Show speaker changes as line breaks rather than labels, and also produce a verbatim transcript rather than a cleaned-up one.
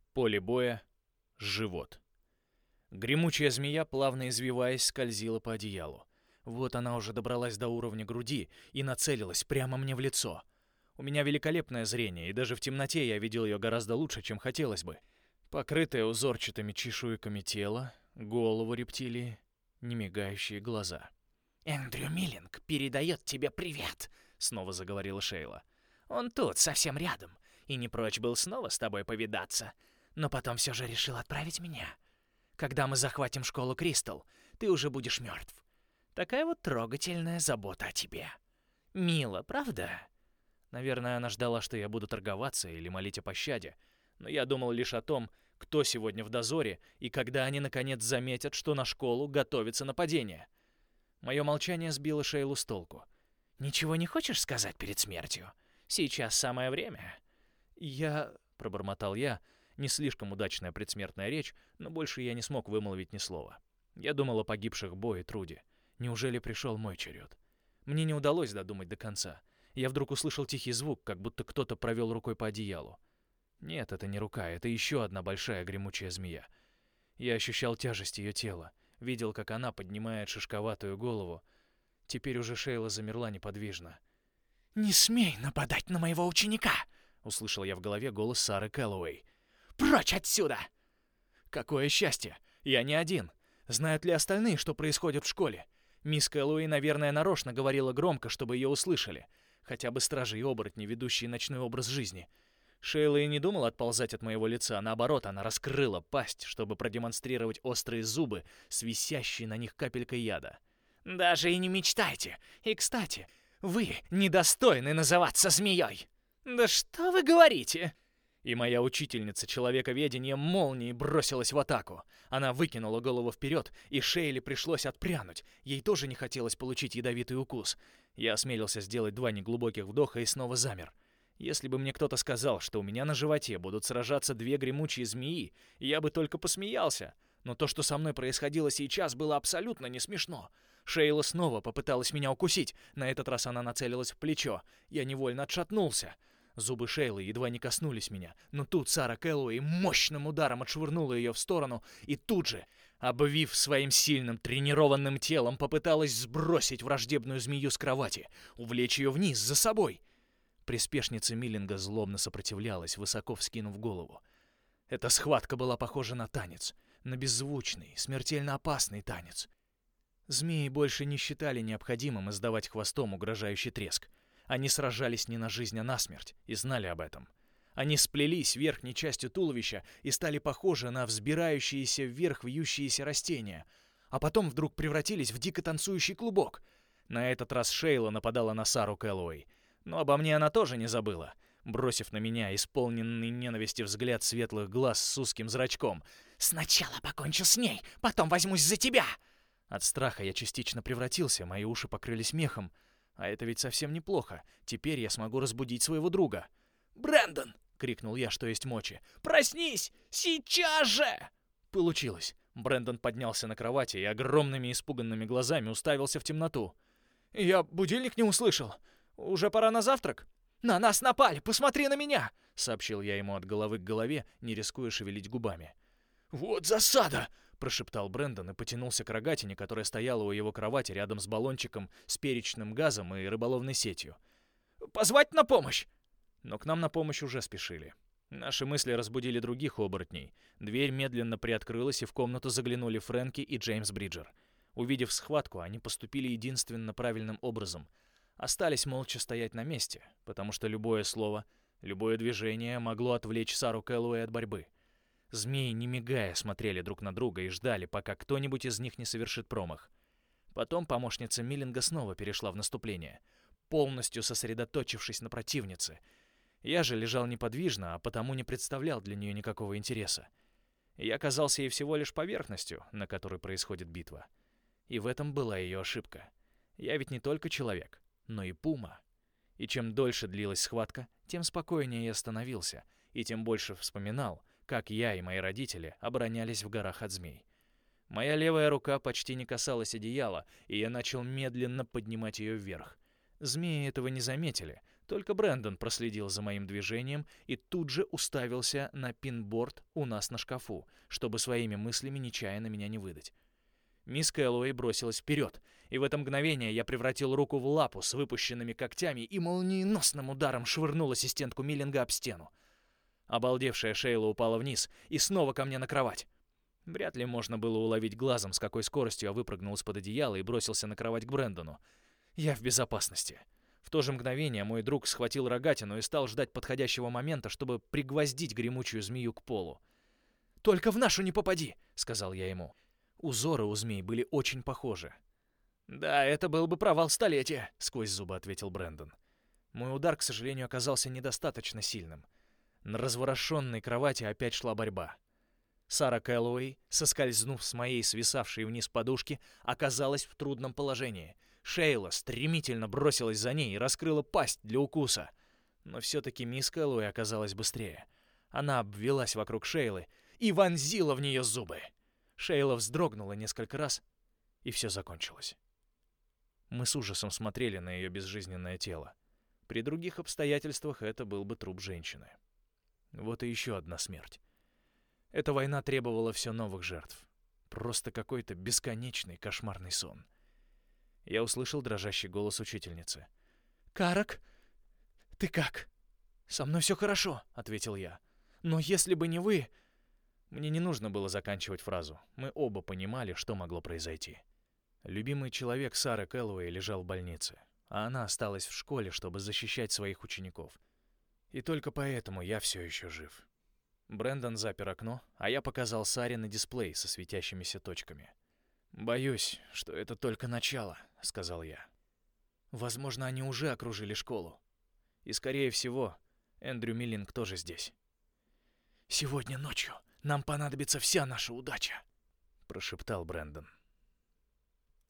Поле боя. Живот. Гремучая змея, плавно извиваясь, скользила по одеялу. Вот она уже добралась до уровня груди и нацелилась прямо мне в лицо. У меня великолепное зрение, и даже в темноте я видел ее гораздо лучше, чем хотелось бы. Покрытое узорчатыми чешуйками тело, голову рептилии, немигающие глаза.
«Эндрю Миллинг передает тебе привет», — снова заговорила Шейла. «Он тут, совсем рядом, и не прочь был снова с тобой повидаться, но потом все же решил отправить меня. Когда мы захватим школу Кристал, ты уже будешь мертв. Такая вот трогательная забота о тебе. Мило, правда?»
Наверное, она ждала, что я буду торговаться или молить о пощаде, но я думал лишь о том, кто сегодня в дозоре и когда они наконец заметят, что на школу готовится нападение. Мое молчание сбило Шейлу с толку.
«Ничего не хочешь сказать перед смертью? Сейчас самое время».
«Я...» — пробормотал я. Не слишком удачная предсмертная речь, но больше я не смог вымолвить ни слова. Я думал о погибших Бо и Труди. Неужели пришел мой черед? Мне не удалось додумать до конца. Я вдруг услышал тихий звук, как будто кто-то провел рукой по одеялу. Нет, это не рука, это еще одна большая гремучая змея. Я ощущал тяжесть ее тела, видел, как она поднимает шишковатую голову. Теперь уже Шейла замерла неподвижно.
«Не смей нападать на моего ученика!»
— услышал я в голове голос Сары Кэллоуэй.
«Прочь отсюда!»
Какое счастье! Я не один. Знают ли остальные, что происходит в школе? Мисс Кэллоуэй, наверное, нарочно говорила громко, чтобы ее услышали. Хотя бы стражи и оборотни, ведущие ночной образ жизни. Шейла и не думала отползать от моего лица. Наоборот, она раскрыла пасть, чтобы продемонстрировать острые зубы с висящей на них капелькой яда.
«Даже и не мечтайте. И, кстати, вы недостойны называться змеей!» «Да что вы говорите?»
И моя учительница человековедения молнией бросилась в атаку. Она выкинула голову вперед, и Шейле пришлось отпрянуть. Ей тоже не хотелось получить ядовитый укус. Я осмелился сделать два неглубоких вдоха и снова замер. Если бы мне кто-то сказал, что у меня на животе будут сражаться две гремучие змеи, я бы только посмеялся. Но то, что со мной происходило сейчас, было абсолютно не смешно. Шейла снова попыталась меня укусить. На этот раз она нацелилась в плечо. Я невольно отшатнулся. Зубы Шейлы едва не коснулись меня, но тут Сара Кэллоуэй мощным ударом отшвырнула ее в сторону и тут же, обвив своим сильным тренированным телом, попыталась сбросить враждебную змею с кровати, увлечь ее вниз за собой. Приспешница Миллинга злобно сопротивлялась, высоко вскинув голову. Эта схватка была похожа на танец, на беззвучный, смертельно опасный танец. Змеи больше не считали необходимым издавать хвостом угрожающий треск. Они сражались не на жизнь, а на смерть, и знали об этом. Они сплелись верхней частью туловища и стали похожи на взбирающиеся вверх вьющиеся растения, а потом вдруг превратились в дико танцующий клубок. На этот раз Шейла нападала на Сару Кэллоуэй. Но обо мне она тоже не забыла, бросив на меня исполненный ненависти взгляд светлых глаз с узким зрачком.
«Сначала покончу с ней, потом возьмусь за тебя!»
От страха я частично превратился, мои уши покрылись мехом. А это ведь совсем неплохо. Теперь я смогу разбудить своего друга.
«Брэндон!»
— крикнул я, что есть мочи.
«Проснись! Сейчас же!»
Получилось. Брэндон поднялся на кровати и огромными испуганными глазами уставился в темноту. «Я будильник не услышал. Уже пора на завтрак?»
«На нас напали! Посмотри на меня!»
— сообщил я ему от головы к голове, не рискуя шевелить губами.
«Вот засада!»
— прошептал Брэндон и потянулся к рогатине, которая стояла у его кровати рядом с баллончиком с перечным газом и рыболовной сетью.
«Позвать на помощь!»
Но к нам на помощь уже спешили. Наши мысли разбудили других оборотней. Дверь медленно приоткрылась, и в комнату заглянули Фрэнки и Джеймс Бриджер. Увидев схватку, они поступили единственно правильным образом. Остались молча стоять на месте, потому что любое слово, любое движение могло отвлечь Сару Кэллоуэй от борьбы. Змеи, не мигая, смотрели друг на друга и ждали, пока кто-нибудь из них не совершит промах. Потом помощница Миллинга снова перешла в наступление, полностью сосредоточившись на противнице. Я же лежал неподвижно, а потому не представлял для нее никакого интереса. Я казался ей всего лишь поверхностью, на которой происходит битва. И в этом была ее ошибка. Я ведь не только человек, но и пума. И чем дольше длилась схватка, тем спокойнее я становился, и тем больше вспоминал, как я и мои родители оборонялись в горах от змей. Моя левая рука почти не касалась одеяла, и я начал медленно поднимать ее вверх. Змеи этого не заметили, Только Брэндон проследил за моим движением и тут же уставился на пинборд у нас на шкафу, чтобы своими мыслями нечаянно меня не выдать. Мисс Кэллоуэй бросилась вперед, и в это мгновение я превратил руку в лапу с выпущенными когтями и молниеносным ударом швырнул ассистентку Миллинга об стену. Обалдевшая Шейла упала вниз и снова ко мне на кровать. Вряд ли можно было уловить глазом, с какой скоростью я выпрыгнул из-под одеяла и бросился на кровать к Брэндону. Я в безопасности. В то же мгновение мой друг схватил рогатину и стал ждать подходящего момента, чтобы пригвоздить гремучую змею к полу. «Только в нашу не попади!» — сказал я ему. Узоры у змей были очень похожи. «Да, это был бы провал столетия», — сквозь зубы ответил Брэндон. Мой удар, к сожалению, оказался недостаточно сильным. На разворошенной кровати опять шла борьба. Сара Кэллоуэй, соскользнув с моей свисавшей вниз подушки, оказалась в трудном положении. Шейла стремительно бросилась за ней и раскрыла пасть для укуса. Но все-таки мисс Кэллоуэй оказалась быстрее. Она обвелась вокруг Шейлы и вонзила в нее зубы. Шейла вздрогнула несколько раз, и все закончилось. Мы с ужасом смотрели на ее безжизненное тело. При других обстоятельствах это был бы труп женщины. Вот и еще одна смерть. Эта война требовала все новых жертв. Просто какой-то бесконечный кошмарный сон. Я услышал дрожащий голос учительницы. «Карак, ты как?» «Со мной все хорошо», — ответил я. «Но если бы не вы...» Мне не нужно было заканчивать фразу. Мы оба понимали, что могло произойти. Любимый человек Сары Кэллоуэй лежал в больнице, а она осталась в школе, чтобы защищать своих учеников. И только поэтому я все еще жив. Брэндон запер окно, а я показал Саре на дисплей со светящимися точками. «Боюсь, что это только начало», — сказал я. «Возможно, они уже окружили школу. И, скорее всего, Эндрю Миллинг тоже здесь». «Сегодня ночью нам понадобится вся наша удача», — прошептал Брэндон.